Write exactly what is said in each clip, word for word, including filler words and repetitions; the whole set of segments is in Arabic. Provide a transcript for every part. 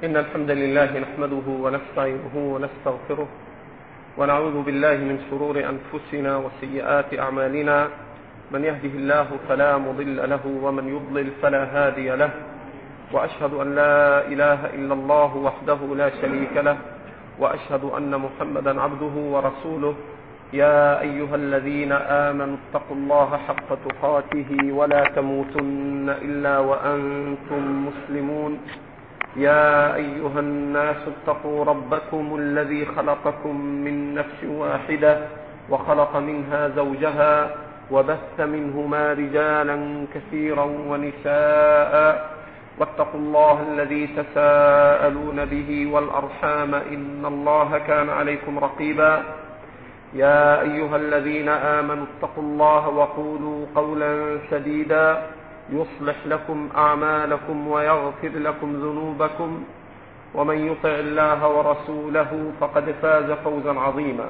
إن الحمد لله نحمده ونستعينه ونستغفره ونعوذ بالله من شرور أنفسنا وسيئات أعمالنا. من يهده الله فلا مضل له ومن يضلل فلا هادي له، وأشهد أن لا إله إلا الله وحده لا شريك له، وأشهد أن محمدا عبده ورسوله. يا أيها الذين آمنوا اتقوا الله حق تقاته ولا تموتن إلا وأنتم مسلمون. يا أيها الناس اتقوا ربكم الذي خلقكم من نفس واحدة وخلق منها زوجها وبث منهما رجالا كثيرا ونساء، واتقوا الله الذي تساءلون به والأرحام إن الله كان عليكم رقيبا. يا أيها الذين آمنوا اتقوا الله وقولوا قولا سديدا يصلح لكم أعمالكم ويغفر لكم ذنوبكم، ومن يطع الله ورسوله فقد فاز فوزا عظيما.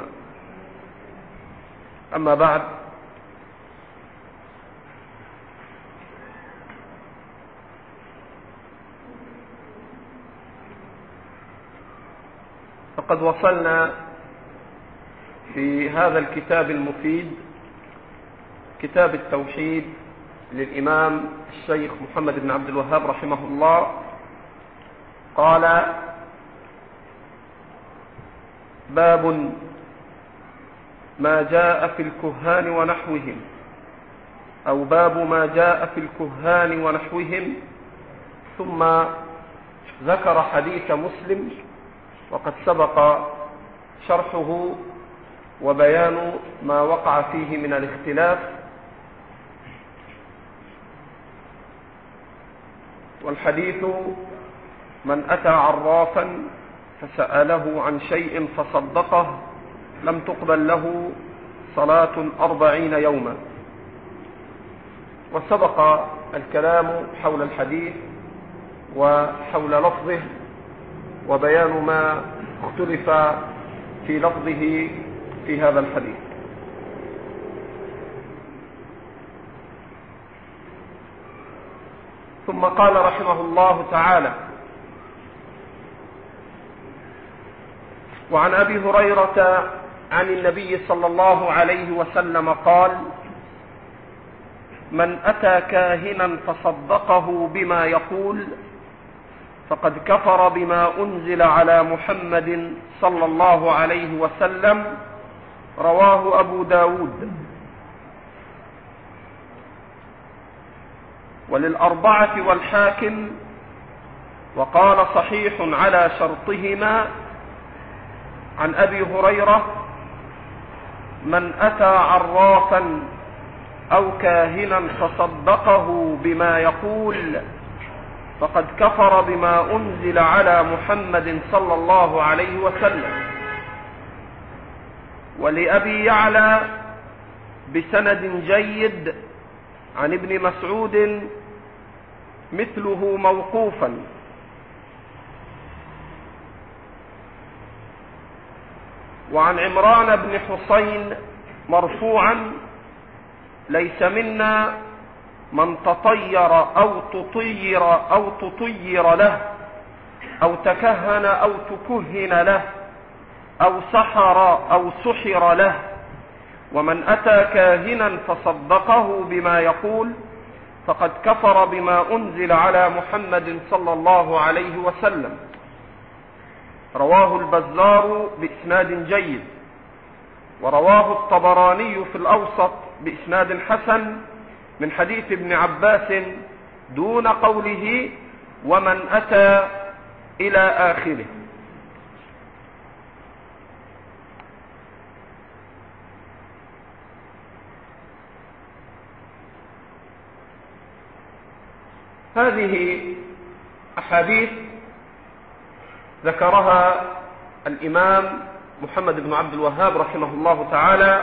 أما بعد، فقد وصلنا في هذا الكتاب المفيد، كتاب التوحيد للإمام الشيخ محمد بن عبد الوهاب رحمه الله. قال: باب ما جاء في الكهان ونحوهم، أو باب ما جاء في الكهان ونحوهم. ثم ذكر حديث مسلم، وقد سبق شرحه وبيان ما وقع فيه من الاختلاف. والحديث: من أتى عرافا فسأله عن شيء فصدقه لم تقبل له صلاة أربعين يوما. وسبق الكلام حول الحديث وحول لفظه وبيان ما اختلف في لفظه في هذا الحديث. ثم قال رحمه الله تعالى: وعن أبي هريرة عن النبي صلى الله عليه وسلم قال: من أتى كاهنا فصدقه بما يقول فقد كفر بما أنزل على محمد صلى الله عليه وسلم. رواه أبو داود. وللأربعة والحاكم، وقال صحيح على شرطهما. عن أبي هريرة: من أتى عرافا أو كاهنا فصدقه بما يقول فقد كفر بما أنزل على محمد صلى الله عليه وسلم. ولأبي يعلى بسند جيد عن ابن مسعود مثله موقوفا. وعن عمران بن حسين مرفوعا: ليس منا من تطير أو تطير أو تطير له أو تكهن أو تكهن له أو سحر أو سحر له. ومن أتى كاهنا فصدقه بما يقول فقد كفر بما أنزل على محمد صلى الله عليه وسلم. رواه البزار بإسناد جيد، ورواه الطبراني في الأوسط بإسناد حسن من حديث ابن عباس دون قوله ومن أتى إلى آخره. هذه أحاديث ذكرها الإمام محمد بن عبد الوهاب رحمه الله تعالى،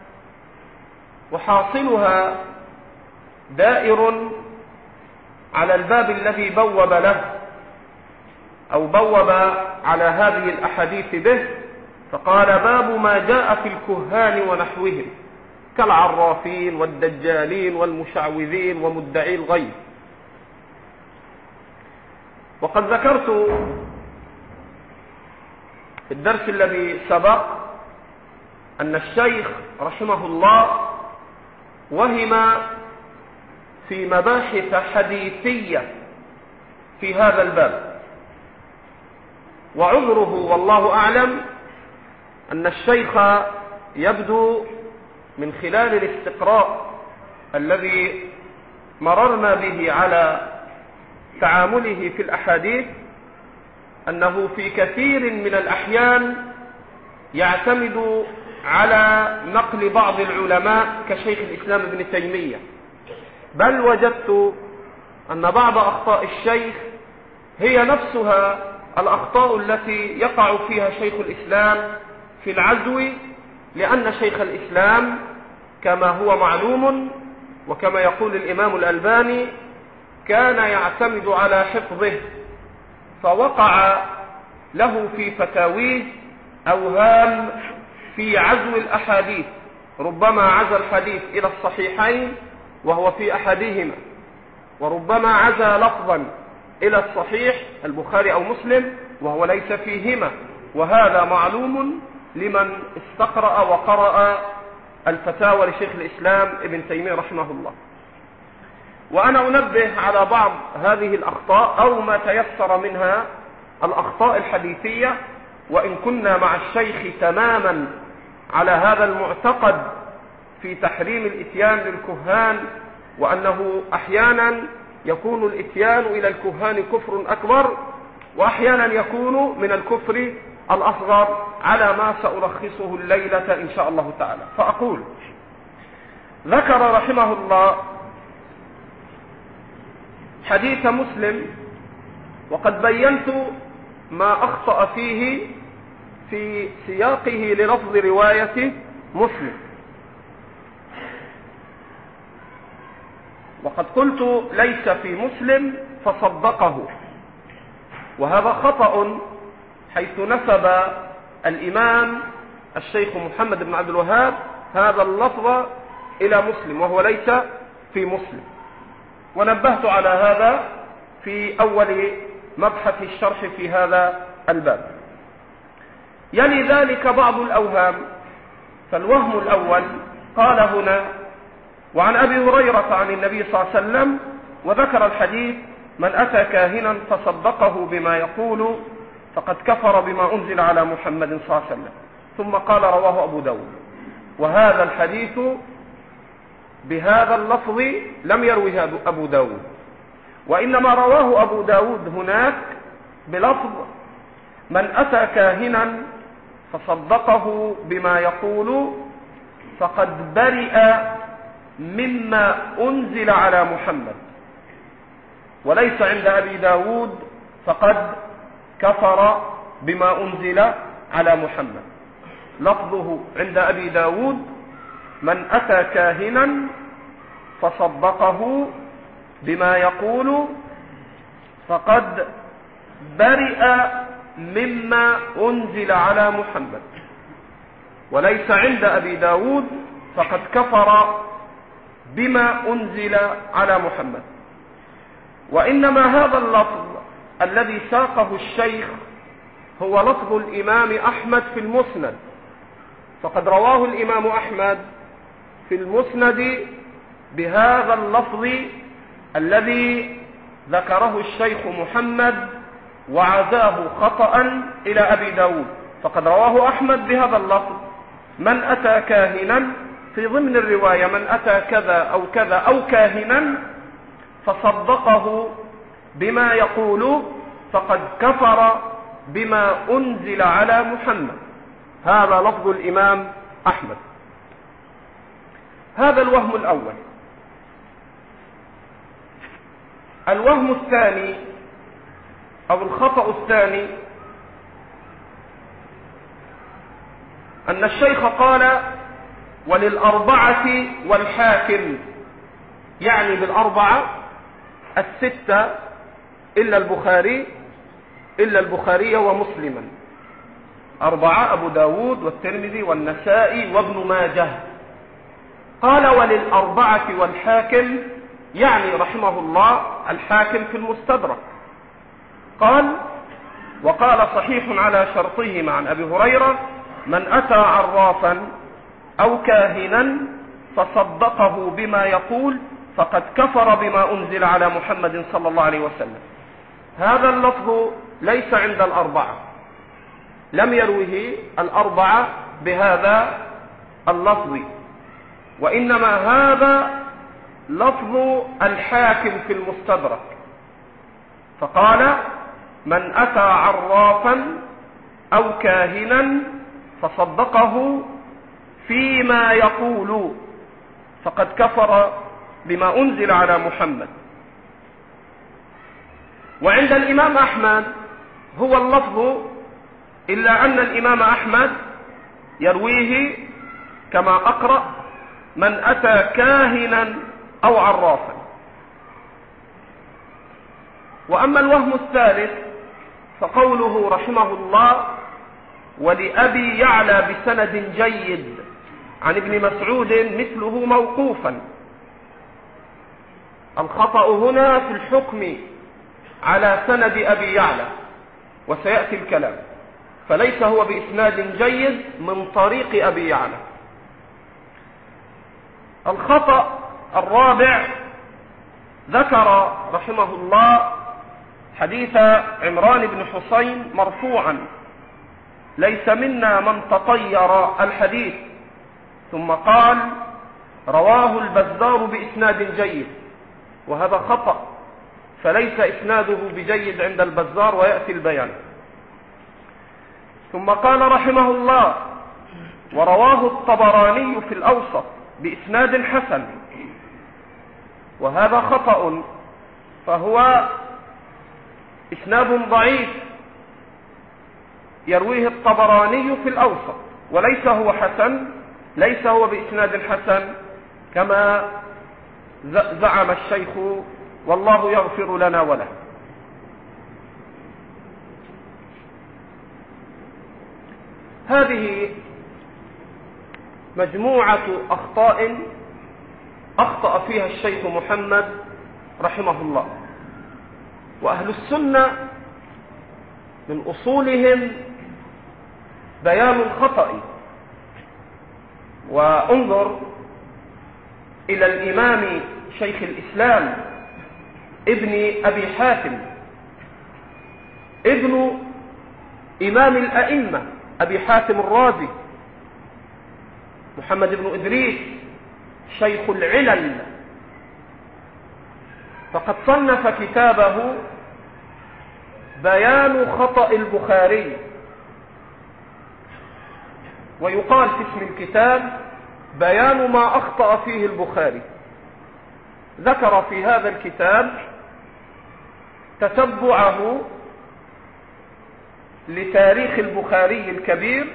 وحاصلها دائر على الباب الذي بوب له أو بوب على هذه الأحاديث به. فقال: باب ما جاء في الكهان ونحوهم كالعرافين والدجالين والمشعوذين ومدعي الغيب. وقد ذكرت في الدرس الذي سبق أن الشيخ رحمه الله وهم في مباحث حديثية في هذا الباب، وعذره والله أعلم أن الشيخ يبدو من خلال الاستقراء الذي مررنا به على تعامله في الأحاديث أنه في كثير من الأحيان يعتمد على نقل بعض العلماء كشيخ الإسلام ابن تيمية، بل وجدت أن بعض أخطاء الشيخ هي نفسها الأخطاء التي يقع فيها شيخ الإسلام في العزو، لأن شيخ الإسلام كما هو معلوم وكما يقول الإمام الألباني كان يعتمد على حفظه، فوقع له في فتاويه أوهام في عزو الأحاديث، ربما عزى الحديث إلى الصحيحين وهو في أحدهما، وربما عزى لفظا إلى الصحيح البخاري أو مسلم وهو ليس فيهما، وهذا معلوم لمن استقرأ وقرأ الفتاوى لشيخ الإسلام ابن تيمية رحمه الله. وأنا أنبه على بعض هذه الأخطاء أو ما تيسر منها الأخطاء الحديثية، وإن كنا مع الشيخ تماما على هذا المعتقد في تحريم الإتيان للكهان، وأنه أحيانا يكون الإتيان إلى الكهان كفر أكبر، وأحيانا يكون من الكفر الأصغر، على ما سألخصه الليلة إن شاء الله تعالى. فأقول: ذكر رحمه الله حديث مسلم، وقد بينت ما أخطأ فيه في سياقه للفظ رواية مسلم، وقد قلت ليس في مسلم فصدقه، وهذا خطأ، حيث نسب الإمام الشيخ محمد بن عبد الوهاب هذا اللفظ إلى مسلم وهو ليس في مسلم، ونبهت على هذا في أول مبحث الشرح في هذا الباب. يلي ذلك بعض الأوهام، فالوهم الأول قال هنا: وعن أبي هريرة عن النبي صلى الله عليه وسلم، وذكر الحديث: من أتى كاهنا فصدقه بما يقول فقد كفر بما أنزل على محمد صلى الله عليه وسلم. ثم قال: رواه أبو داود. وهذا الحديث بهذا اللفظ لم يروه أبو داود، وإنما رواه أبو داود هناك بلفظ: من أتى كاهنا فصدقه بما يقول فقد برئ مما أنزل على محمد. وليس عند أبي داود فقد كفر بما أنزل على محمد، لفظه عند أبي داود: من أتى كاهنا فصدقه بما يقول فقد برئ مما أنزل على محمد. وليس عند أبي داود فقد كفر بما أنزل على محمد. وإنما هذا اللفظ الذي ساقه الشيخ هو لفظ الإمام أحمد في المسند، فقد رواه الإمام أحمد في المسند بهذا اللفظ الذي ذكره الشيخ محمد وعزاه خطأ إلى أبي داود، فقد رواه أحمد بهذا اللفظ: من أتى كاهنا، في ضمن الرواية: من أتى كذا أو كذا أو كاهنا فصدقه بما يقول فقد كفر بما أنزل على محمد. هذا لفظ الإمام أحمد. هذا الوهم الأول. الوهم الثاني أو الخطأ الثاني أن الشيخ قال: وللأربعة والحاكم، يعني بالأربعة الستة إلا البخاري إلا البخاري ومسلما، أربعة: أبو داود والترمذي والنسائي وابن ماجه. قال: وللأربعة والحاكم، يعني رحمه الله الحاكم في المستدرك. قال: وقال صحيح على شرطهما عن أبي هريرة: من أتى عرافا أو كاهنا فصدقه بما يقول فقد كفر بما أنزل على محمد صلى الله عليه وسلم. هذا اللفظ ليس عند الأربعة، لم يروه الأربعة بهذا اللفظ، وإنما هذا لفظ الحاكم في المستدرك، فقال: من أتى عرافا أو كاهنا فصدقه فيما يقول فقد كفر بما أنزل على محمد. وعند الإمام أحمد هو اللفظ، إلا أن الإمام أحمد يرويه كما أقرأ: من أتى كاهنا أو عرافا. وأما الوهم الثالث فقوله رحمه الله: ولأبي يعلى بسند جيد عن ابن مسعود مثله موقوفا. الخطأ هنا في الحكم على سند أبي يعلى، وسيأتي الكلام، فليس هو بإسناد جيد من طريق أبي يعلى. الخطأ الرابع ذكر رحمه الله حديث عمران بن حسين مرفوعا: ليس منا من تطير الحديث، ثم قال: رواه البزار بإسناد جيد، وهذا خطأ، فليس إسناده بجيد عند البزار، ويأتي البيان. ثم قال رحمه الله: ورواه الطبراني في الأوسط بإسناد حسن، وهذا خطأ، فهو إسناد ضعيف يرويه الطبراني في الأوسط، وليس هو حسن، ليس هو بإسناد حسن كما زعم الشيخ، والله يغفر لنا وله. هذه مجموعة أخطاء أخطأ فيها الشيخ محمد رحمه الله. وأهل السنة من أصولهم بيان الخطأ. وانظر إلى الإمام شيخ الإسلام ابن أبي حاتم ابن إمام الأئمة أبي حاتم الرازي محمد بن إدريس شيخ العلل، فقد صنف كتابه بيان خطأ البخاري، ويقال في اسم الكتاب بيان ما أخطأ فيه البخاري. ذكر في هذا الكتاب تتبعه لتاريخ البخاري الكبير،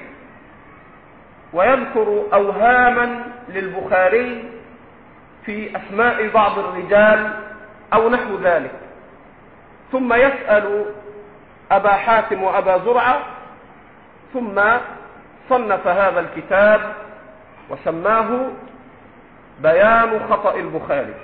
ويذكر أوهاما للبخاري في أسماء بعض الرجال أو نحو ذلك، ثم يسأل أبا حاتم وأبا زرعة، ثم صنف هذا الكتاب وسماه بيان خطأ البخاري.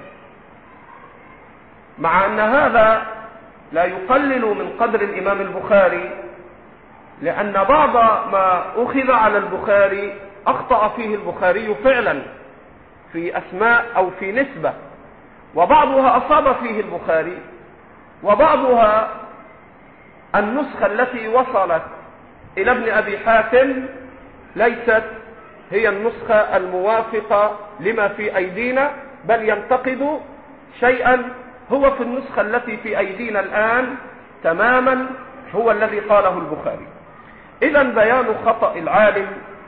مع أن هذا لا يقلل من قدر الإمام البخاري، لأن بعض ما أخذ على البخاري أخطأ فيه البخاري فعلا في أسماء أو في نسبة، وبعضها أصاب فيه البخاري، وبعضها النسخة التي وصلت إلى ابن أبي حاتم ليست هي النسخة الموافقة لما في أيدينا، بل ينتقد شيئا هو في النسخة التي في أيدينا الآن تماما هو الذي قاله البخاري. إذن بيان خطأ العالم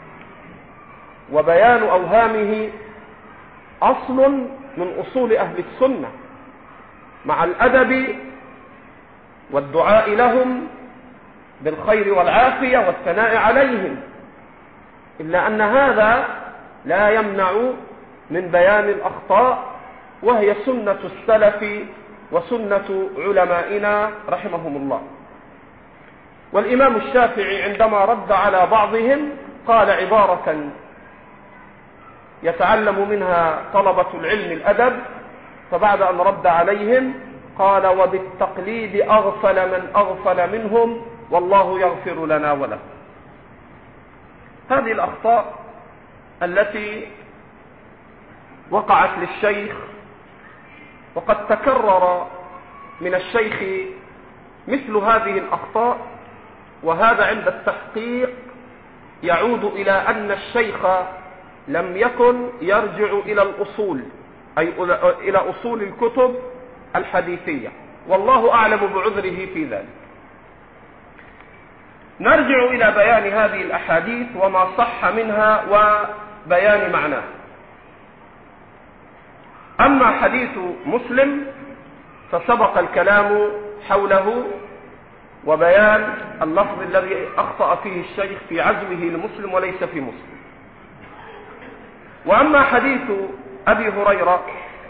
وبيان أوهامه أصل من أصول أهل السنة، مع الأدب والدعاء لهم بالخير والعافية والثناء عليهم، إلا أن هذا لا يمنع من بيان الأخطاء، وهي سنة السلف وسنة علمائنا رحمهم الله. والإمام الشافعي عندما رد على بعضهم قال عبارة يتعلم منها طلبة العلم الأدب، فبعد أن رد عليهم قال: وبالتقليد أغفل من أغفل منهم والله يغفر لنا وله. هذه الأخطاء التي وقعت للشيخ، وقد تكرر من الشيخ مثل هذه الأخطاء، وهذا عند التحقيق يعود إلى أن الشيخ لم يكن يرجع إلى الأصول، أي إلى أصول الكتب الحديثية، والله أعلم بعذره في ذلك. نرجع إلى بيان هذه الأحاديث وما صح منها وبيان معناه. أما حديث مسلم فسبق الكلام حوله وبيان اللفظ الذي أخطأ فيه الشيخ في عزوه لمسلم وليس في مسلم. وأما حديث أبي هريرة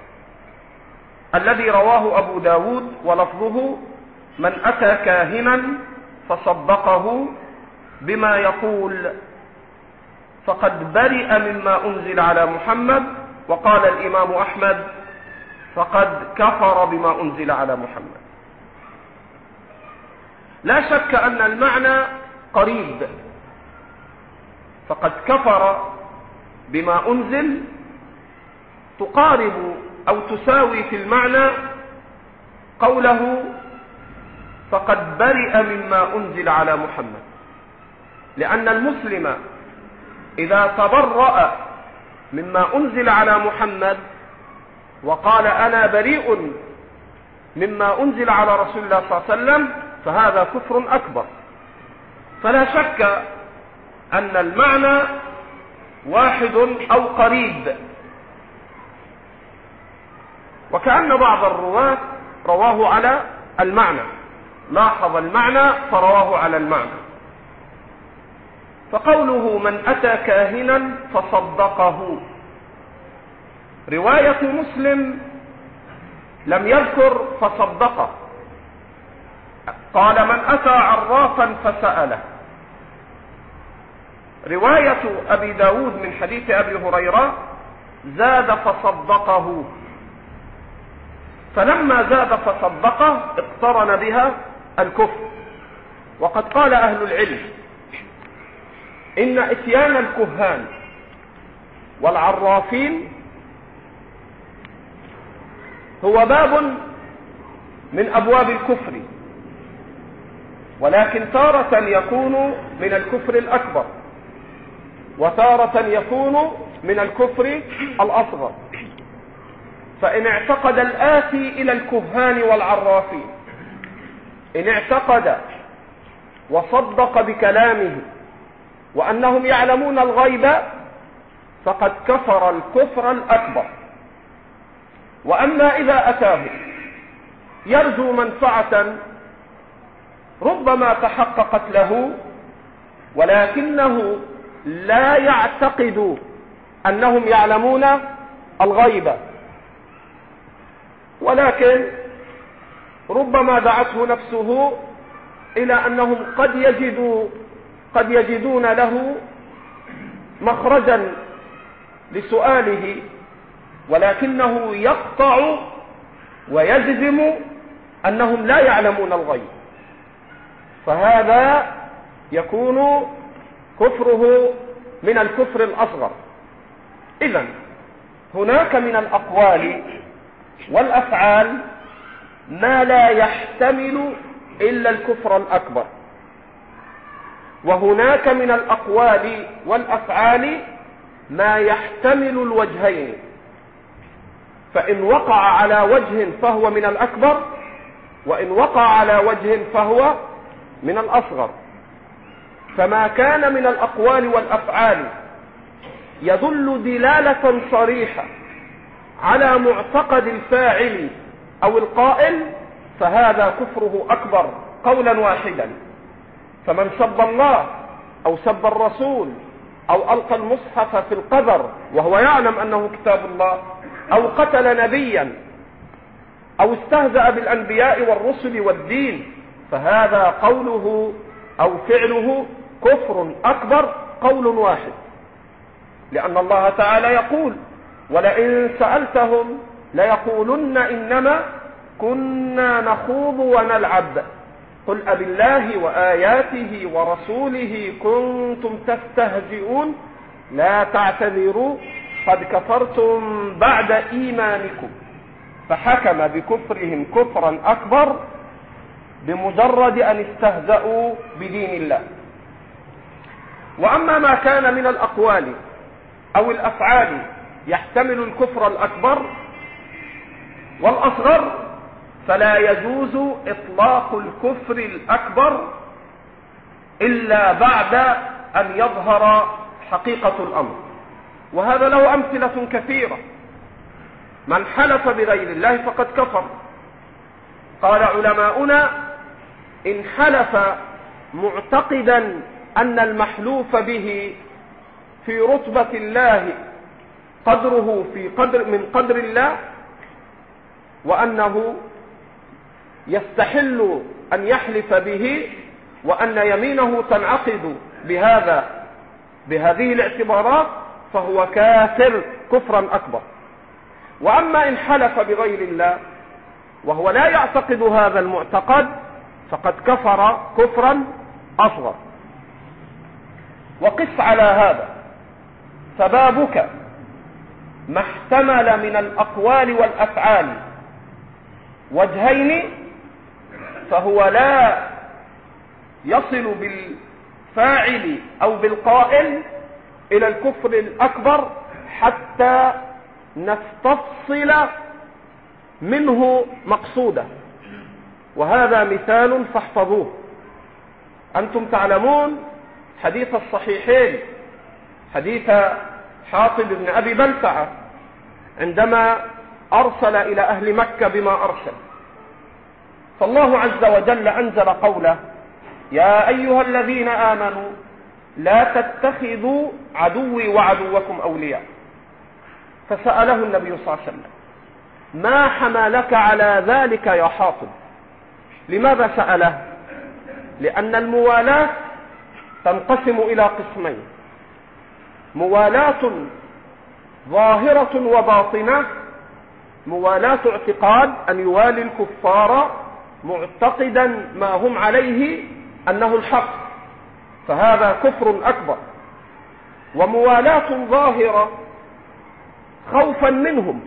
الذي رواه أبو داود ولفظه: من أتى كاهنا فصدقه بما يقول فقد برئ مما أنزل على محمد. وقال الإمام أحمد: فقد كفر بما أنزل على محمد. لا شك أن المعنى قريب، فقد كفر بما أنزل تقارب أو تساوي في المعنى قوله فقد برئ مما أنزل على محمد، لأن المسلم إذا تبرأ مما أنزل على محمد وقال أنا بريء مما أنزل على رسول الله صلى الله عليه وسلم فهذا كفر أكبر. فلا شك أن المعنى واحد أو قريب. وكأن بعض الرواة رواه على المعنى، لاحظ المعنى فرواه على المعنى. فقوله من أتى كاهنا فصدقه، رواية مسلم لم يذكر فصدقه، قال من أتى عرافا فسأله. رواية أبي داود من حديث أبي هريرة زاد فصدقه، فلما زاد فصدقه اقترن بها الكفر. وقد قال أهل العلم إن إتيان الكهان والعرافين هو باب من أبواب الكفر، ولكن تارة يكون من الكفر الأكبر وتارة يكون من الكفر الأصغر. فإن اعتقد الآتي إلى الكهان والعرافين، إن اعتقد وصدق بكلامه وأنهم يعلمون الغيب فقد كفر الكفر الأكبر. وأما إذا أتاه يرجو منفعة ربما تحققت له ولكنه لا يعتقد أنهم يعلمون الغيب، ولكن ربما دعته نفسه إلى أنهم قد يجدوا قد يجدون له مخرجا لسؤاله، ولكنه يقطع ويجزم أنهم لا يعلمون الغيب، فهذا يكون كفره من الكفر الأصغر. إذن هناك من الأقوال والأفعال ما لا يحتمل إلا الكفر الأكبر، وهناك من الأقوال والأفعال ما يحتمل الوجهين، فإن وقع على وجه فهو من الأكبر، وإن وقع على وجه فهو من الأصغر. فما كان من الأقوال والأفعال يدل دلالة صريحة على معتقد الفاعل أو القائل فهذا كفره أكبر قولا واحدا. فمن سب الله أو سب الرسول أو ألقى المصحف في القبر وهو يعلم أنه كتاب الله، أو قتل نبيا، أو استهزأ بالأنبياء والرسل والدين، فهذا قوله أو فعله كفر أكبر قول واحد، لأن الله تعالى يقول ولئن سألتهم ليقولن إنما كنا نخوض ونلعب. قل أبالله وآياته ورسوله كنتم تستهزئون لا تعتذروا قد كفرتم بعد إيمانكم. فحكم بكفرهم كفرا أكبر بمجرد أن استهزأوا بدين الله. وأما ما كان من الأقوال أو الأفعال يحتمل الكفر الأكبر والأصغر فلا يجوز إطلاق الكفر الأكبر إلا بعد أن يظهر حقيقة الأمر، وهذا له أمثلة كثيرة. من حلف بغير الله فقد كفر. قال علماؤنا: إن حلف معتقدا أن المحلوف به في رتبة الله قدره في قدر من قدر الله، وأنه يستحل أن يحلف به، وأن يمينه تنعقد بهذا بهذه الاعتبارات، فهو كافر كفرا أكبر. وأما إن حلف بغير الله وهو لا يعتقد هذا المعتقد فقد كفر كفرا أصغر. وقس على هذا فبابك ما احتمل من الأقوال والأفعال وجهين فهو لا يصل بالفاعل أو بالقائل إلى الكفر الأكبر حتى نستفصل منه مقصوده. وهذا مثال فاحفظوه. أنتم تعلمون حديث الصحيحين، حديث حاطب بن أبي بلتعة عندما أرسل إلى أهل مكة بما أرسل، فالله عز وجل أنزل قوله: يا أيها الذين آمنوا لا تتخذوا عدوي وعدوكم أولياء. فسأله النبي صلى الله عليه وسلم: ما حملك على ذلك يا حاطب؟ لماذا سأله؟ لأن الموالاة تنقسم إلى قسمين: موالاة ظاهرة وباطنة. موالاة اعتقاد، أن يوالي الكفار معتقدا ما هم عليه أنه الحق، فهذا كفر أكبر. وموالاة ظاهرة خوفا منهم،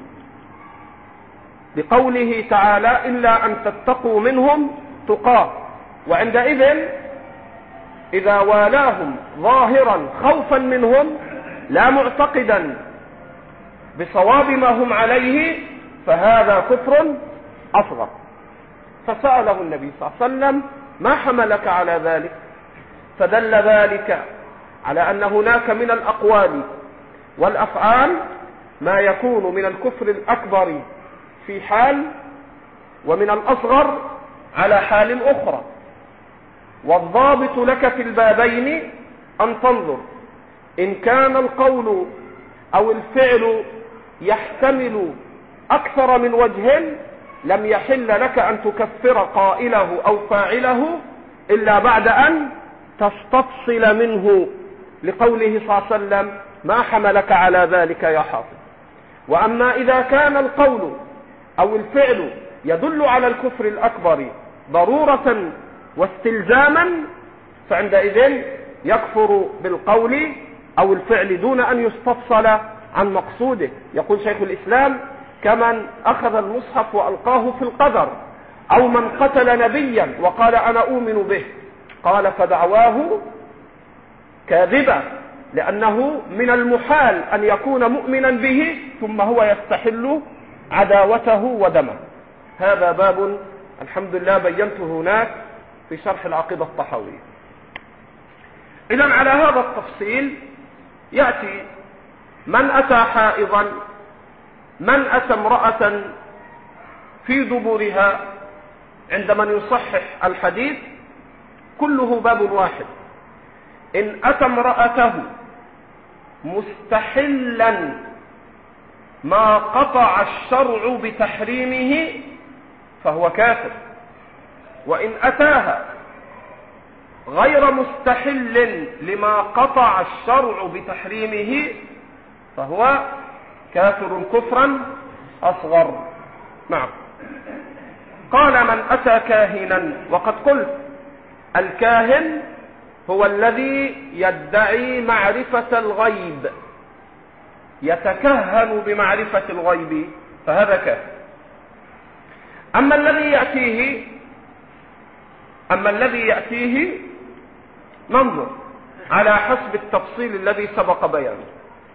بقوله تعالى: إلا أن تتقوا منهم تقاه. وعندئذ إذا والاهم ظاهرا خوفا منهم لا معتقدا بصواب ما هم عليه فهذا كفر أصغر. فسأله النبي صلى الله عليه وسلم: ما حملك على ذلك؟ فدل ذلك على أن هناك من الأقوال والأفعال ما يكون من الكفر الأكبر في حال، ومن الأصغر على حال أخرى. والضابط لك في البابين أن تنظر إن كان القول أو الفعل يحتمل أكثر من وجه لم يحل لك أن تكفر قائله أو فاعله إلا بعد أن تستفصل منه، لقوله صلى الله عليه وسلم: ما حملك على ذلك يا حاطب. وأما إذا كان القول أو الفعل يدل على الكفر الأكبر ضرورة واستلزاما فعندئذ يكفر بالقول أو الفعل دون أن يستفصل عن مقصوده. يقول شيخ الإسلام: كمن أخذ المصحف وألقاه في القدر، أو من قتل نبيا وقال أنا أؤمن به، قال فدعواه كاذبة، لأنه من المحال أن يكون مؤمنا به ثم هو يستحل عداوته ودمه. هذا باب الحمد لله بينته هناك في شرح العقيدة الطحاوية. إذن على هذا التفصيل يأتي من أتى حائضا، من أتى امرأة في دبرها، عند من يصحح الحديث كله باب واحد. إن أتى امرأته مستحلا ما قطع الشرع بتحريمه فهو كافر، وإن أتاها غير مستحل لما قطع الشرع بتحريمه فهو كافر كفرا أصغر. نعم. قال: من أتى كاهنا، وقد قلت الكاهن هو الذي يدعي معرفة الغيب، يتكهن بمعرفة الغيب، فهذا كاهن. أما الذي يأتيه أما الذي يأتيه ننظر على حسب التفصيل الذي سبق بيانه.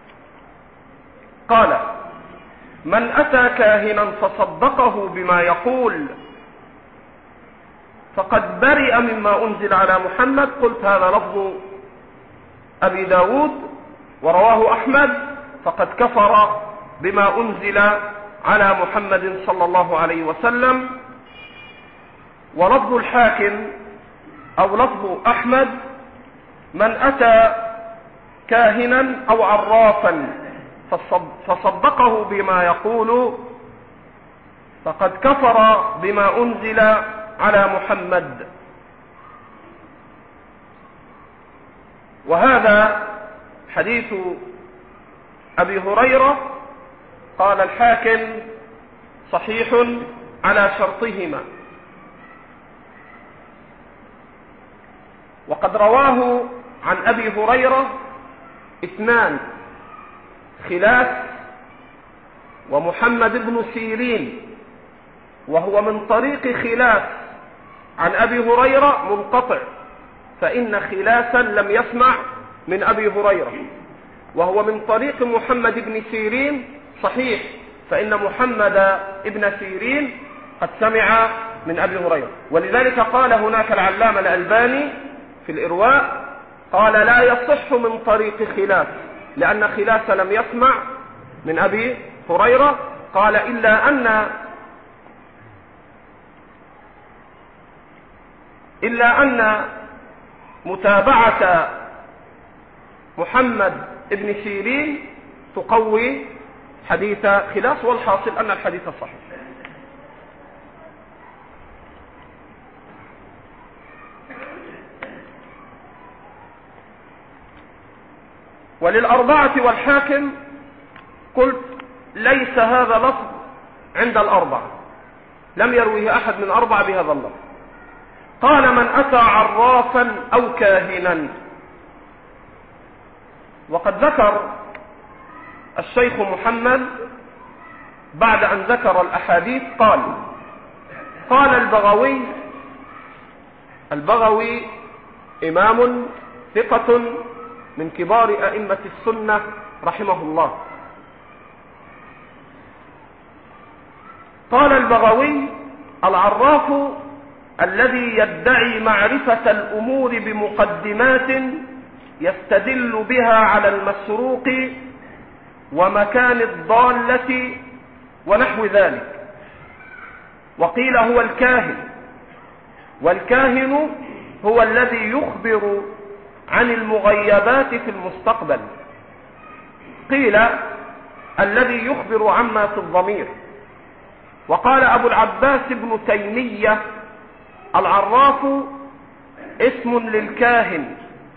قال: من أتى كاهنا فصدقه بما يقول فقد برئ مما أنزل على محمد. قلت هذا لفظ أبي داود ورواه أحمد، فقد كفر بما أنزل على محمد صلى الله عليه وسلم. ولفظ الحاكم أو لفظ أحمد: من أتى كاهنا أو عرافا فصدقه بما يقول فقد كفر بما أنزل على محمد. وهذا حديث أبي هريرة. قال الحاكم: صحيح على شرطهما. وقد رواه عن أبي هريرة اثنان: خلاف ومحمد بن سيرين، وهو من طريق خلاف عن أبي هريرة منقطع، فإن خلافا لم يسمع من أبي هريرة. وهو من طريق محمد بن سيرين صحيح، فإن محمد بن سيرين قد سمع من أبي هريرة. ولذلك قال هناك العلامة الألباني في الإرواء، قال: لا يصح من طريق خلاف، لأن خلاف لم يسمع من أبي هريرة. قال: إلا أن إلا أن متابعة محمد بن سيرين تقوي حديث خلاف، والحاصل أن الحديث صحيح. وللأربعة والحاكم قلت ليس هذا لفظ عند الأربعة، لم يرويه أحد من أربعة بهذا اللفظ. قال: من أتى عرافا أو كاهنا. وقد ذكر الشيخ محمد بعد أن ذكر الأحاديث قال: قال البغوي البغوي إمام ثقة من كبار أئمة السنة رحمه الله. قال البغوي: العراف الذي يدعي معرفة الأمور بمقدمات يستدل بها على المسروق ومكان الضالة ونحو ذلك. وقيل هو الكاهن، والكاهن هو الذي يخبر عن المغيبات في المستقبل. قيل الذي يخبر عما في الضمير. وقال أبو العباس ابن تيمية: العراف اسم للكاهن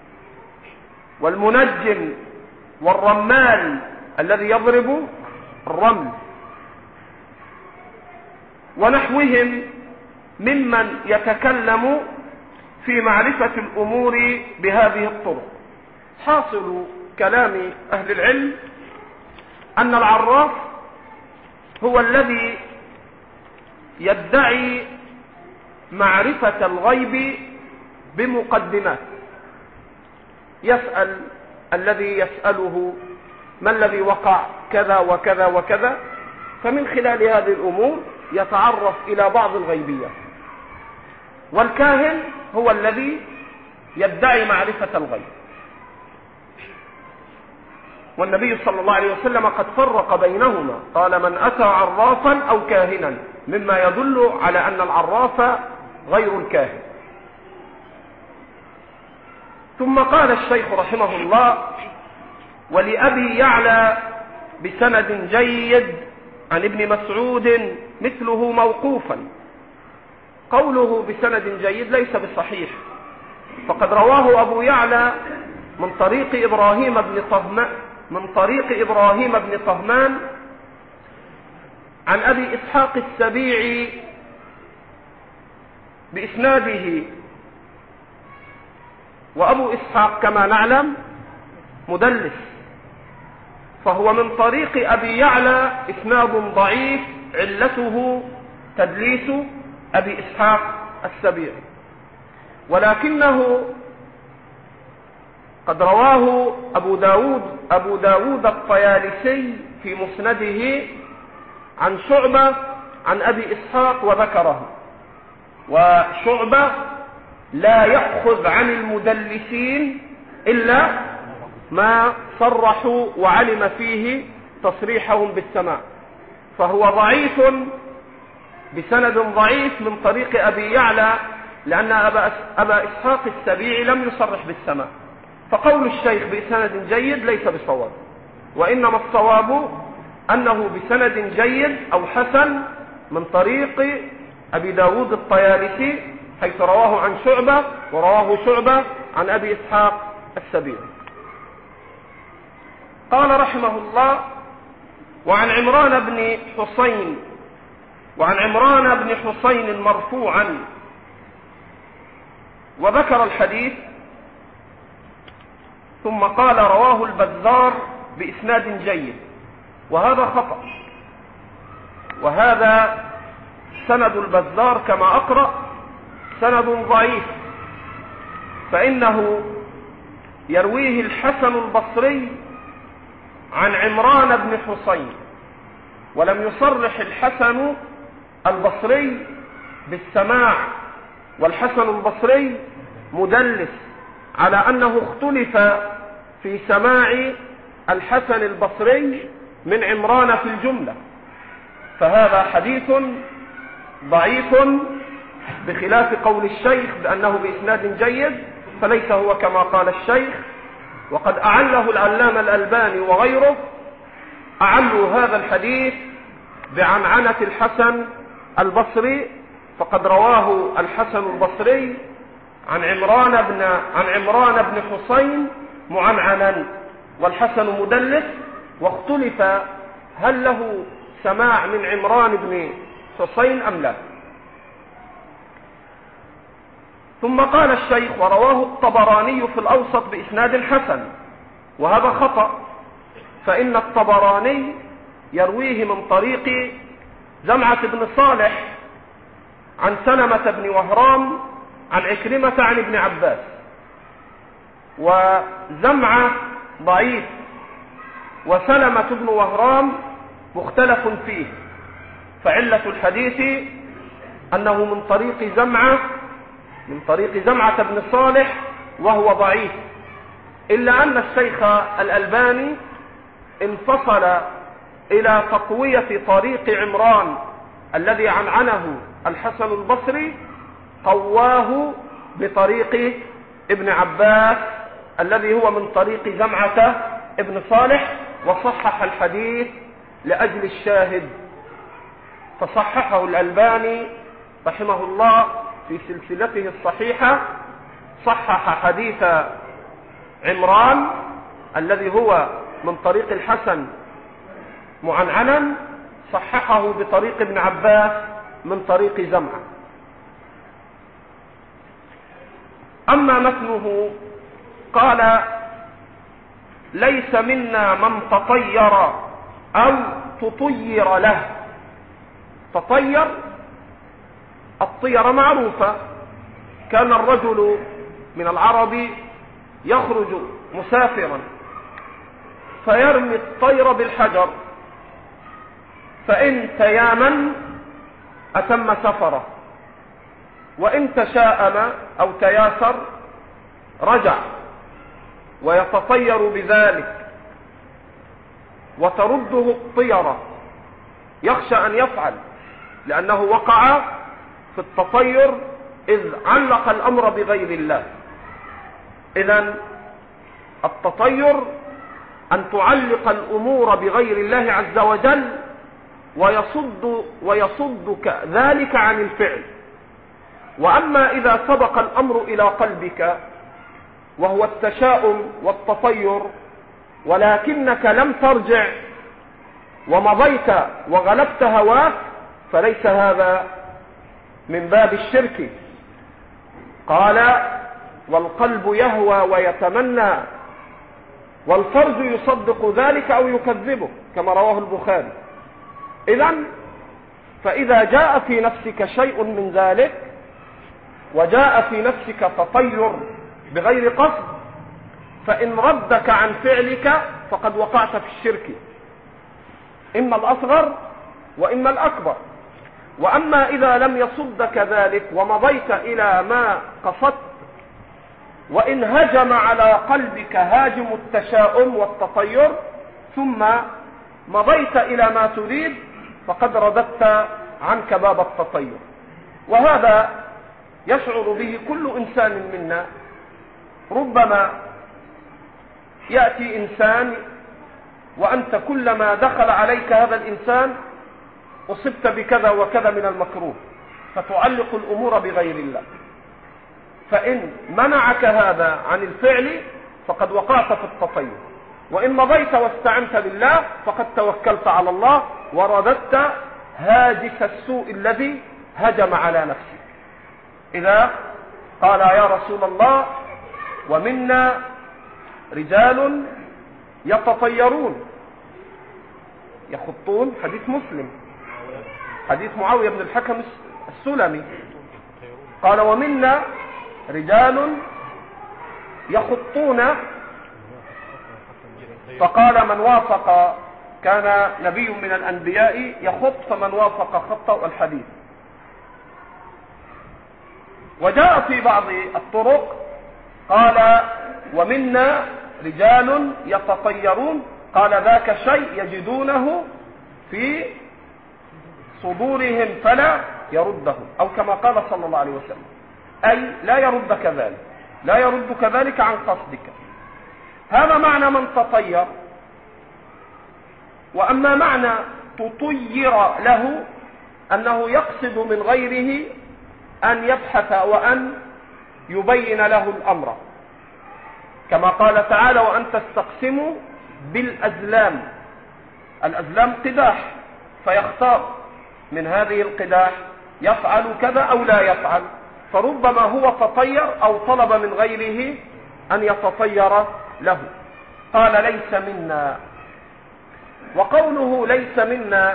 والمنجم والرمال الذي يضرب الرمل ونحوهم ممن يتكلم في معرفة الأمور بهذه الطرق. حاصل كلام أهل العلم أن العراف هو الذي يدعي معرفة الغيب بمقدمات، يسأل الذي يسأله: ما الذي وقع كذا وكذا وكذا، فمن خلال هذه الأمور يتعرف إلى بعض الغيبيات. والكاهن هو الذي يدعي معرفة الغيب. والنبي صلى الله عليه وسلم قد فرق بينهما، قال: من أتى عرافا أو كاهنا، مما يدل على أن العراف غير الكاهن. ثم قال الشيخ رحمه الله: ولأبي يعلى بسند جيد عن ابن مسعود مثله موقوفا. قوله بسند جيد ليس بصحيح، فقد رواه أبو يعلى من طريق إبراهيم بن طهمان من طريق إبراهيم بن طهمان عن أبي إسحاق السبيعي بإسناده وأبو إسحاق كما نعلم مدلس، فهو من طريق أبي يعلى إسناد ضعيف علته تدليس أبي إسحاق السبيعي، ولكنه قد رواه أبو داود أبو داود الطيالسي في مسنده عن شعبة عن أبي إسحاق وذكره، وشعبة لا يأخذ عن المدلسين إلا ما صرحوا وعلم فيه تصريحهم بالسماع، فهو ضعيف بسند ضعيف من طريق أبي يعلى، لأن أبا, أبا إسحاق السبيعي لم يصرح بالسماع، فقول الشيخ بسند جيد ليس بصواب، وإنما الصواب أنه بسند جيد أو حسن من طريق أبي داود الطيالسي، حيث رواه عن شعبة ورواه شعبة عن أبي إسحاق السبيعي. قال رحمه الله: وعن عمران بن حسين وعن عمران بن حسين مرفوعا، وذكر الحديث ثم قال رواه البزار بإسناد جيد، وهذا خطأ، وهذا سند البزار كما أقرأ سند ضعيف، فإنه يرويه الحسن البصري عن عمران بن حسين، ولم يصرح الحسن البصري بالسماع، والحسن البصري مدلس، على أنه اختلف في سماع الحسن البصري من عمران في الجملة، فهذا حديث ضعيف بخلاف قول الشيخ بأنه بإسناد جيد، فليس هو كما قال الشيخ. وقد أعله العلامة الألباني وغيره، أعلوا هذا الحديث بعنعنة الحسن البصري، فقد رواه الحسن البصري عن عمران بن عن عمران بن حسين معنعنا، والحسن مدلس، واختلف هل له سماع من عمران بن حسين أم لا. ثم قال الشيخ: ورواه الطبراني في الأوسط بإسناد حسن، وهذا خطأ، فإن الطبراني يرويه من طريق زمعة بن صالح عن سلمة بن وهرام عن عكرمة عن ابن عباس، وزمعة ضعيف، وسلمة بن وهرام مختلف فيه، فعلة الحديث أنه من طريق زمعة من طريق زمعة بن صالح وهو ضعيف، إلا أن الشيخ الألباني انفصل إلى تقوية طريق عمران الذي عنعنه الحسن البصري، قواه بطريق ابن عباس الذي هو من طريق زمعة ابن صالح، وصحح الحديث لأجل الشاهد، فصححه الألباني رحمه الله في سلسلته الصحيحة، صحح حديث عمران الذي هو من طريق الحسن معنعنا، صححه بطريق ابن عباس من طريق زمعة. أما متنه قال: ليس منا من تطير أو تطير له. تطير، الطير معروفة، كان الرجل من العرب يخرج مسافرا فيرمي الطير بالحجر، فإن تيامن أتم سفره، وإن تشاءم أو تياسر رجع، ويتطير بذلك، وترده الطيرة، يخشى أن يفعل لأنه وقع في التطير إذ علق الأمر بغير الله. إذن التطير أن تعلق الأمور بغير الله عز وجل، ويصد ويصدك ذلك عن الفعل. وأما إذا سبق الأمر إلى قلبك وهو التشاؤم والتطير، ولكنك لم ترجع ومضيت وغلبت هواك، فليس هذا من باب الشرك. قال: والقلب يهوى ويتمنى، والفرج يصدق ذلك أو يكذبه كما رواه البخاري. إذن فإذا جاء في نفسك شيء من ذلك، وجاء في نفسك تطير بغير قصد، فإن ردك عن فعلك فقد وقعت في الشرك، إما الأصغر وإما الأكبر. وأما إذا لم يصدك ذلك ومضيت إلى ما قصدت، وإن هجم على قلبك هاجم التشاؤم والتطير ثم مضيت إلى ما تريد، فقد رددت عنك باب التطير. وهذا يشعر به كل إنسان منا. ربما يأتي إنسان وأنت كلما دخل عليك هذا الإنسان أصبت بكذا وكذا من المكروه، فتعلق الأمور بغير الله. فإن منعك هذا عن الفعل فقد وقعت في التطير، وإن مضيت واستعنت بالله فقد توكلت على الله ورددت هاجس السوء الذي هجم على نفسك. إذا قال يا رسول الله ومنا رجال يتطيرون يخطون، حديث مسلم، حديث معاوية بن الحكم السلمي، قال ومنا رجال يخطون، فقال من وافق، كان نبي من الأنبياء يخط، فمن وافق خطه الحديث. وجاء في بعض الطرق قال ومنا رجال يتطيرون، قال ذاك شيء يجدونه في صدورهم فلا يرده، أو كما قال صلى الله عليه وسلم، أي لا يردك ذلك، لا يردك ذلك عن قصدك. هذا معنى من تطير. وأما معنى تطير له أنه يقصد من غيره أن يبحث وأن يبين له الأمر، كما قال تعالى وأن تستقسموا بالأزلام. الأزلام قداح، فيختار من هذه القداح يفعل كذا أو لا يفعل، فربما هو تطير أو طلب من غيره أن يتطير له. قال ليس منا. وقوله ليس منا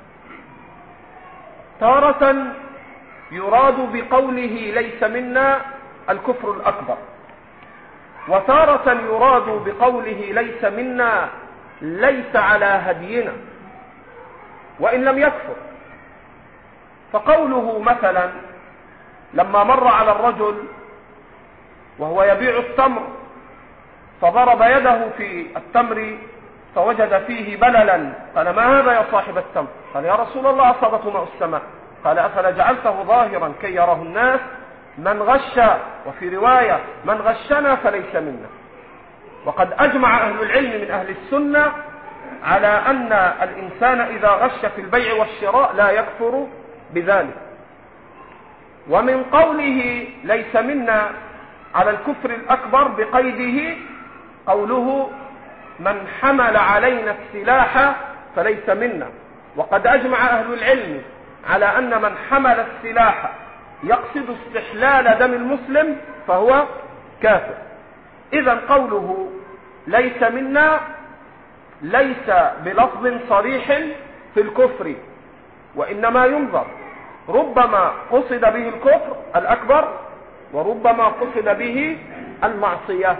تارة يراد بقوله ليس منا الكفر الأكبر، وتارة يراد بقوله ليس منا ليس على هدينا وإن لم يكفر. فقوله مثلا لما مر على الرجل وهو يبيع التمر فضرب يده في التمر فوجد فيه بللا، قال ما هذا يا صاحب التمر؟ قال يا رسول الله أصابته ماء السماء. قال أفلا جعلته ظاهرا كي يراه الناس؟ من غش، وفي رواية من غشنا فليس منا. وقد أجمع أهل العلم من أهل السنة على أن الإنسان إذا غش في البيع والشراء لا يكفر بذلك. ومن قوله ليس منا على الكفر الأكبر بقيده قوله من حمل علينا السلاح فليس منا. وقد أجمع أهل العلم على أن من حمل السلاح يقصد استحلال دم المسلم فهو كافر. إذن قوله ليس منا ليس بلفظ صريح في الكفر، وإنما ينظر، ربما قصد به الكفر الأكبر وربما قصد به المعصية.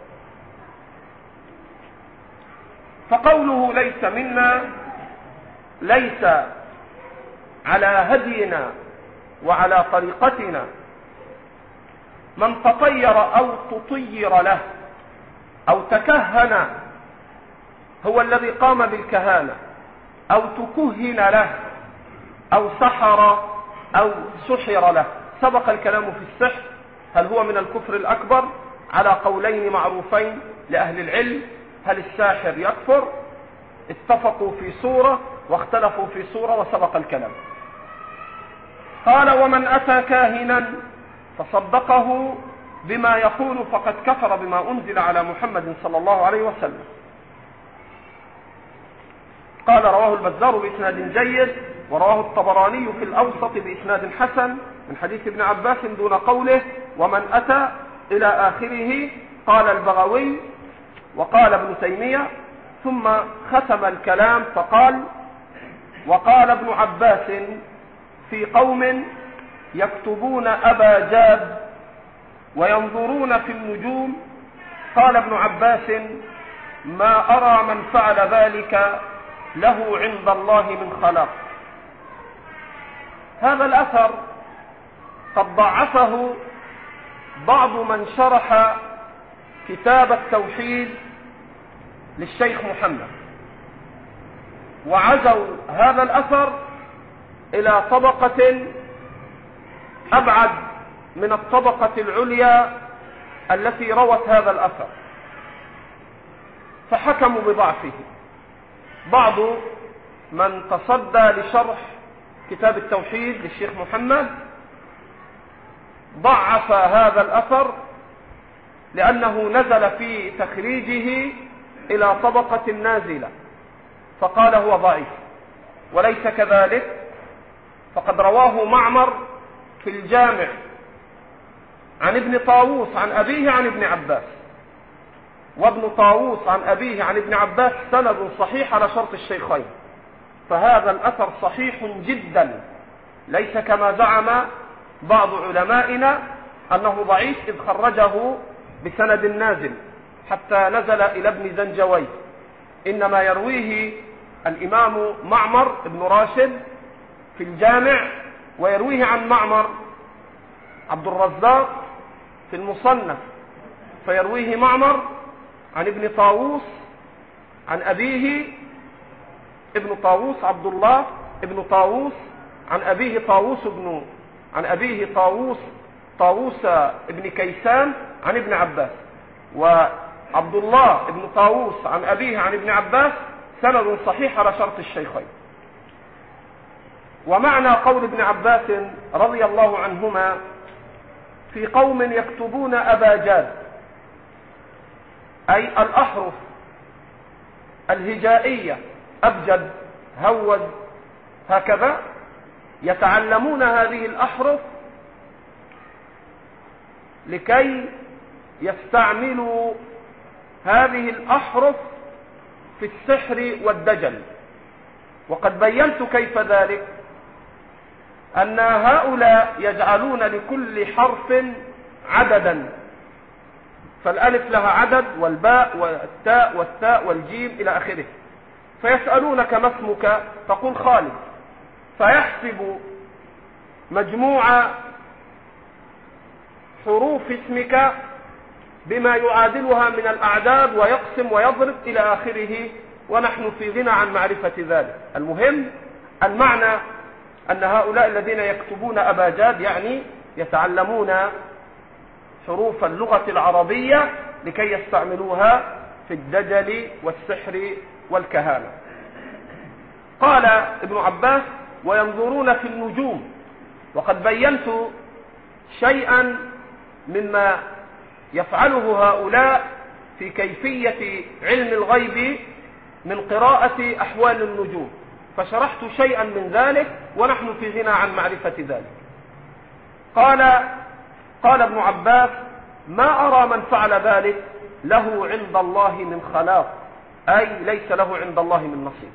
فقوله ليس منا ليس على هدينا وعلى طريقتنا. من تطير أو تطير له أو تكهن هو الذي قام بالكهانة، أو تكهن له أو سحر أو سحر له. سبق الكلام في السحر، هل هو من الكفر الأكبر؟ على قولين معروفين لأهل العلم، هل الساحر يكفر؟ اتفقوا في سورة واختلفوا في سورة، وسبق الكلام. قال ومن أتى كاهنا فصدقه بما يقول فقد كفر بما أنزل على محمد صلى الله عليه وسلم. قال رواه البزار بإسناد جيد، ورواه الطبراني في الأوسط بإسناد حسن من حديث ابن عباس دون قوله ومن أتى إلى آخره. قال البغوي وقال ابن تيمية، ثم ختم الكلام فقال: وقال ابن عباس في قوم يكتبون أبا جاد وينظرون في النجوم، قال ابن عباس: ما أرى من فعل ذلك له عند الله من خلاق. هذا الأثر قد ضعفه بعض من شرح كتاب التوحيد للشيخ محمد، وعزوا هذا الأثر إلى طبقة أبعد من الطبقة العليا التي روت هذا الأثر، فحكموا بضعفه. بعض من تصدى لشرح كتاب التوحيد للشيخ محمد ضعف هذا الأثر لأنه نزل في تخريجه إلى طبقة نازلة، فقال هو ضعيف، وليس كذلك، فقد رواه معمر في الجامع عن ابن طاووس عن أبيه عن ابن عباس، وابن طاووس عن أبيه عن ابن عباس سند صحيح على شرط الشيخين، فهذا الأثر صحيح جدا، ليس كما زعم بعض علمائنا أنه ضعيف إذ خرجه بسند نازل حتى نزل إلى ابن زنجوي، إنما يرويه الإمام معمر بن راشد في الجامع، ويرويه عن معمر عبد الرزاق في المصنف، فيرويه معمر عن ابن طاووس عن أبيه ابن طاووس عبد الله ابن طاووس عن أبيه طاووس ابن عن أبيه طاووس طاووس ابن كيسان عن ابن عباس، وعبد الله ابن طاووس عن أبيه عن ابن عباس سند صحيح على شرط الشيخين. ومعنى قول ابن عباس رضي الله عنهما في قوم يكتبون أبا جاد، أي الأحرف الهجائية أبجد هوز هكذا، يتعلمون هذه الأحرف لكي يستعملوا هذه الأحرف في السحر والدجل. وقد بينت كيف ذلك، أن هؤلاء يجعلون لكل حرف عددا، فالألف لها عدد، والباء والتاء والتاء والجيم إلى آخره، فيسألونك ما اسمك تقول خالد، فيحسب مجموع حروف اسمك بما يعادلها من الأعداد ويقسم ويضرب إلى آخره، ونحن في غنى عن معرفة ذلك. المهم المعنى أن هؤلاء الذين يكتبون أبا جاد يعني يتعلمون حروف اللغة العربية لكي يستعملوها في الدجل والسحر والكهانة. قال ابن عباس: وينظرون في النجوم. وقد بينت شيئا مما يفعله هؤلاء في كيفية علم الغيب من قراءة أحوال النجوم، فشرحت شيئا من ذلك ونحن في غنى عن معرفة ذلك. قال قال ابن عباس: ما أرى من فعل ذلك له عند الله من خلاق، أي ليس له عند الله من نصيب.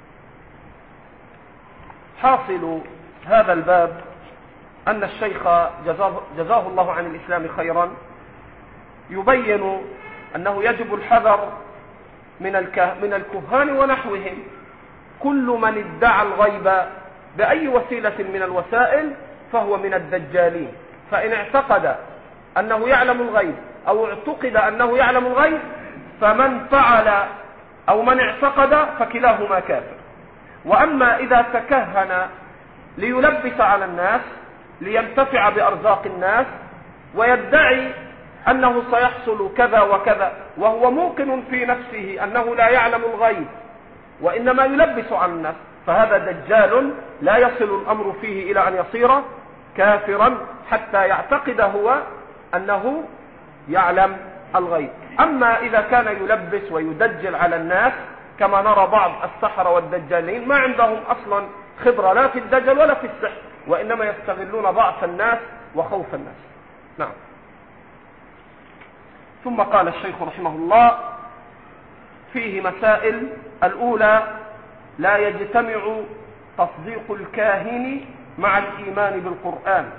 حاصل هذا الباب أن الشيخ جزاه, جزاه الله عن الإسلام خيرا يبين أنه يجب الحذر من من الكهان ونحوهم. كل من ادعى الغيب بأي وسيلة من الوسائل فهو من الدجالين، فإن اعتقد أنه يعلم الغيب أو اعتقد أنه يعلم الغيب، فمن فعل أو من اعتقد فكلاهما كافر. وأما إذا تكهن ليلبس على الناس لينتفع بأرزاق الناس ويدعي أنه سيحصل كذا وكذا وهو موقن في نفسه أنه لا يعلم الغيب وإنما يلبس على الناس، فهذا دجال لا يصل الأمر فيه إلى أن يصير كافرا حتى يعتقد هو أنه يعلم الغيب. أما إذا كان يلبس ويدجل على الناس كما نرى بعض السحرة والدجالين ما عندهم أصلا خبرة لا في الدجل ولا في السحر، وإنما يستغلون ضعف الناس وخوف الناس. نعم. ثم قال الشيخ رحمه الله: فيه مسائل. الأولى: لا يجتمع تصديق الكاهن مع الإيمان بالقرآن.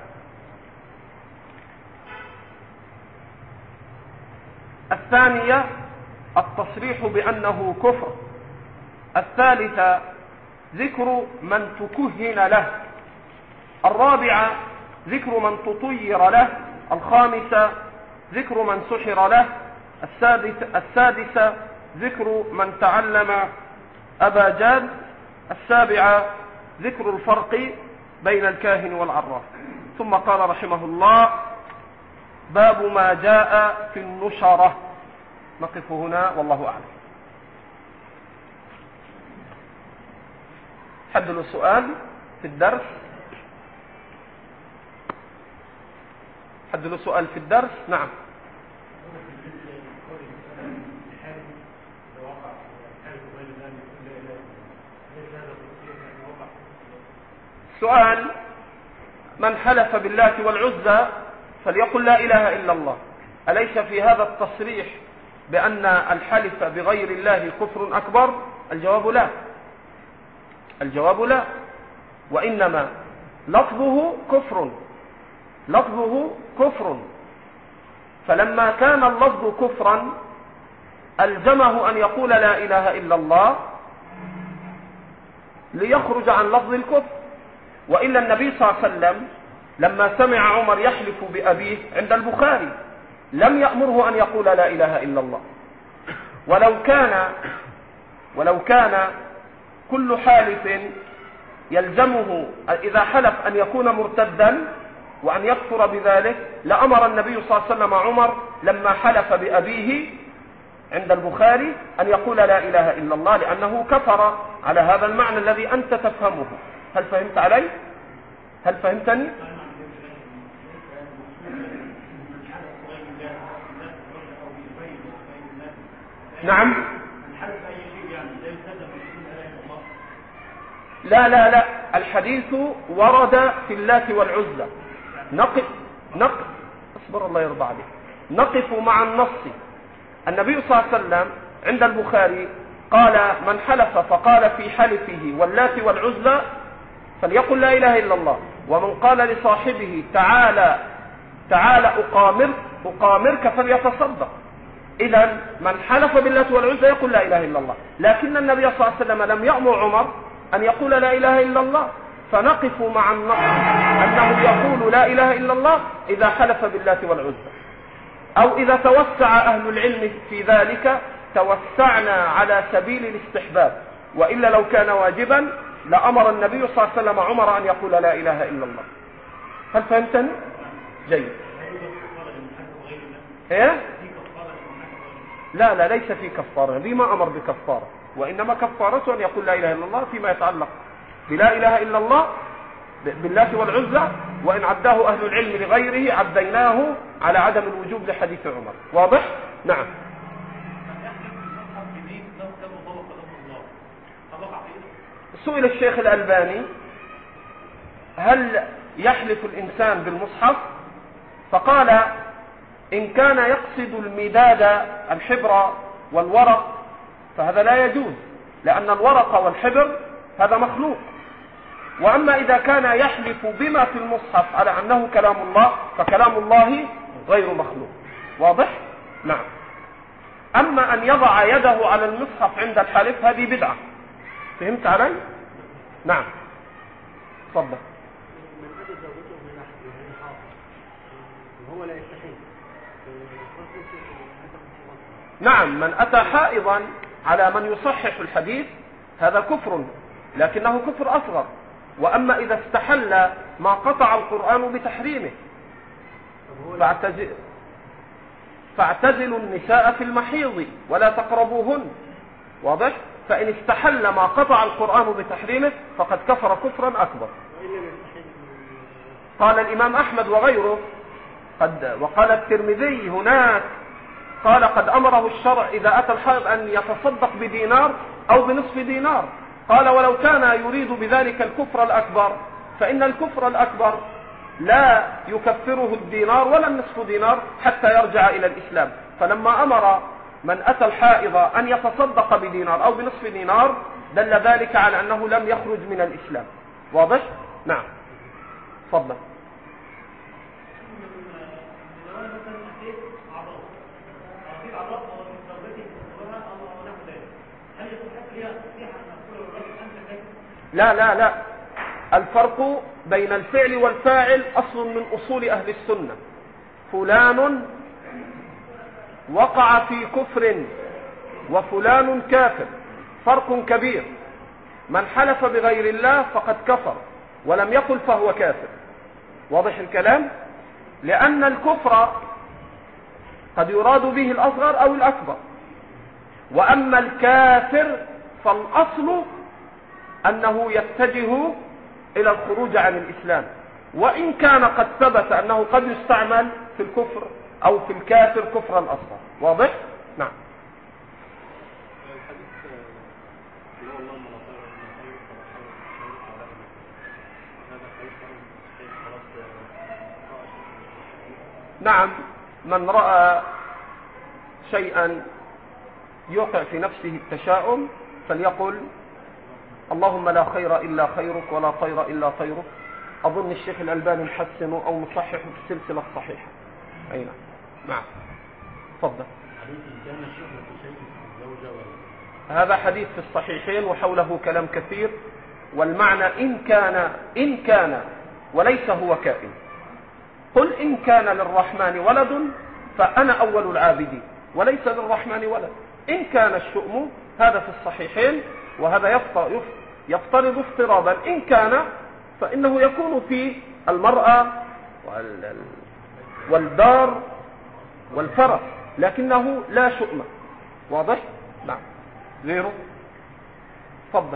الثانية: التصريح بأنه كفر. الثالثة: ذكر من تكهن له. الرابعة: ذكر من تطير له. الخامسة: ذكر من سحر له. السادسة: ذكر من تعلم أبا جاد. السابعة: ذكر الفرق بين الكاهن والعراف. ثم قال رحمه الله: باب ما جاء في النشرة. نقف هنا والله أعلم. حد له سؤال في الدرس؟ حد له سؤال في الدرس؟ نعم. سؤال: من حلف بالله والعزى فليقل لا إله إلا الله، أليس في هذا التصريح بأن الحلف بغير الله كفر أكبر؟ الجواب لا. الجواب لا، وإنما لفظه كفر. لفظه كفر، فلما كان اللفظ كفرا ألزمه أن يقول لا إله إلا الله ليخرج عن لفظ الكفر. وإلا النبي صلى الله عليه وسلم لما سمع عمر يحلف بأبيه عند البخاري لم يأمره أن يقول لا إله إلا الله. ولو كان ولو كان كل حالف يلزمه إذا حلف أن يكون مرتدا وأن يكفر بذلك لأمر النبي صلى الله عليه وسلم عمر لما حلف بأبيه عند البخاري أن يقول لا إله إلا الله، لأنه كفر على هذا المعنى الذي أنت تفهمه. هل فهمت علي؟ هل فهمتني؟ نعم. لا لا لا، الحديث ورد في اللات والعزى. نقف نقف اصبر الله يرضى عليك. نقف مع النص. النبي صلى الله عليه وسلم عند البخاري قال: من حلف فقال في حلفه واللات والعزى فليقل لا إله إلا الله. ومن قال لصاحبه تعالى تعالى أقامر أقامرك فليتصدق. إذا من حلف باللات والعزى يقول لا إله إلا الله، لكن النبي صلى الله عليه وسلم لم يأمر عمر أن يقول لا إله إلا الله. فنقف مع النص أنه يقول لا إله إلا الله إذا حلف باللات والعزى، أو إذا توسع أهل العلم في ذلك توسعنا على سبيل الاستحباب. وإلا لو كان واجبا لأمر النبي صلى الله عليه وسلم عمر أن يقول لا إله إلا الله. هل فهمتني؟ جيد. إيه؟ لا لا، ليس في كفارة، بما أمر بكفارة، وإنما كفارته أن يقول لا إله إلا الله فيما يتعلق بلا إله إلا الله باللات والعزى. وإن عداه أهل العلم لغيره عديناه على عدم الوجوب لحديث عمر. واضح؟ نعم. سئل الشيخ الألباني: هل يحلف الإنسان بالمصحف؟ فقال: إن كان يقصد المداد الحبر والورق فهذا لا يجوز، لأن الورق والحبر هذا مخلوق. وأما إذا كان يحلف بما في المصحف على أنه كلام الله فكلام الله غير مخلوق. واضح؟ نعم. أما أن يضع يده على المصحف عند الحلف هذه بدعة. فهمت علي؟ نعم. تفضل. نعم، من أتى حائضا على من يصحح الحديث هذا كفر، لكنه كفر أصغر. وأما إذا استحل ما قطع القرآن بتحريمه فاعتزلوا النساء في المحيض ولا تقربوهن. واضح؟ فإن استحل ما قطع القرآن بتحريمه فقد كفر كفرا أكبر. قال الإمام أحمد وغيره قد وقال الترمذي هناك قال: قد أمره الشرع إذا أتى الحائض أن يتصدق بدينار أو بنصف دينار. قال: ولو كان يريد بذلك الكفر الأكبر فإن الكفر الأكبر لا يكفره الدينار ولا النصف دينار حتى يرجع إلى الإسلام. فلما أمر من أتى الحائض أن يتصدق بدينار أو بنصف دينار دل ذلك على أنه لم يخرج من الإسلام. واضح؟ نعم. تفضل. لا لا لا، الفرق بين الفعل والفاعل أصل من أصول أهل السنة. فلان وقع في كفر وفلان كافر، فرق كبير. من حلف بغير الله فقد كفر ولم يقل فهو كافر. واضح الكلام؟ لأن الكفر قد يراد به الأصغر أو الأكبر، وأما الكافر فالأصل أنه يتجه إلى الخروج عن الإسلام، وإن كان قد ثبت أنه قد يستعمل في الكفر أو في الكافر كفرا أصغر. واضح؟ نعم. نعم، من رأى شيئا يوقع في نفسه التشاؤم فليقل اللهم لا خير إلا خيرك ولا طير إلا طيرك. أظن الشيخ الألباني محسنه أو مصححه في السلسلة الصحيحة. أي نعم. نعم. تفضل. هذا حديث في الصحيحين وحوله كلام كثير، والمعنى إن كان إن كان وليس هو كائن. قل إن كان للرحمن ولد فأنا أول العابدين، وليس للرحمن ولد. إن كان الشؤم هذا في الصحيحين، وهذا يفترض افتراضا إن كان، فإنه يكون في المرأة والدار والفرس، لكنه لا شؤم. واضح؟ نعم. غيره؟ تفضل.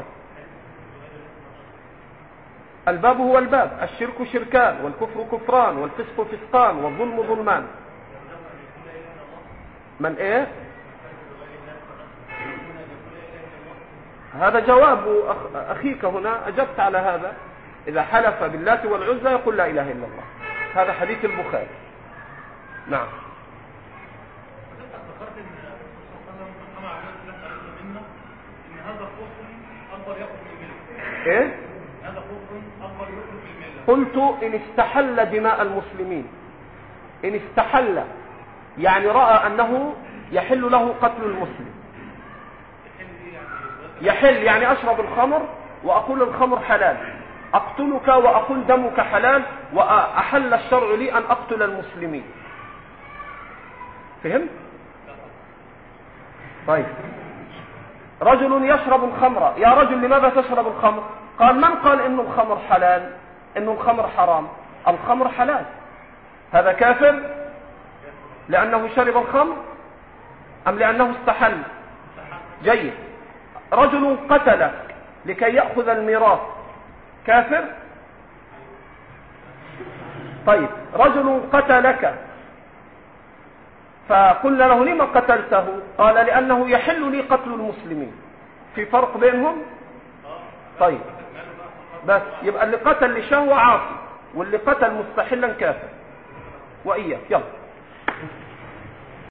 الباب هو الباب، الشرك شركان والكفر كفران والفسق فسقان والظلم ظلمان. من ايه؟ هذا جواب أخيك هنا، أجبت على هذا. إذا حلف باللات والعزى يقول لا إله إلا الله. هذا حديث البخاري. نعم. إيه؟ قلت إن استحل دماء المسلمين. إن استحل يعني رأى أنه يحل له قتل المسلم. يحل يعني أشرب الخمر وأقول الخمر حلال، أقتلك وأقول دمك حلال، وأحل الشرع لي أن أقتل المسلمين. فهمت؟ طيب، رجل يشرب الخمر. يا رجل لماذا تشرب الخمر؟ قال من قال إن الخمر حلال؟ إن الخمر حرام؟ الخمر حلال. هذا كافر لأنه شرب الخمر أم لأنه استحل؟ جيد. رجل قتلك لكي يأخذ الميراث، كافر؟ طيب، رجل قتلك فقلنا له لما قتلته؟ قال لأنه يحل لي قتل المسلمين. في فرق بينهم؟ طيب، بس يبقى اللي قتل لشهوة عاصي، واللي قتل مستحلا كافر. وإياك. يلا.